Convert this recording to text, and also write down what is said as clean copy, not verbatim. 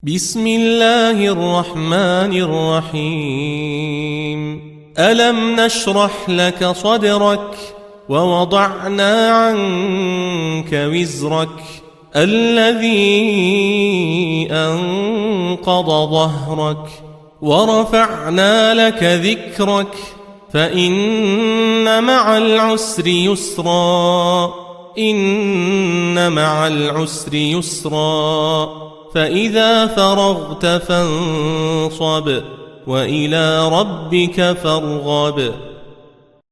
بسم الله الرحمن الرحيم ألم نشرح لك صدرك ووضعنا عنك وزرك الذي أنقض ظهرك ورفعنا لك ذكرك فإن مع العسر يسرا إن مع العسر يسرا فإذا فرغت فانصب وإلى ربك فارغب.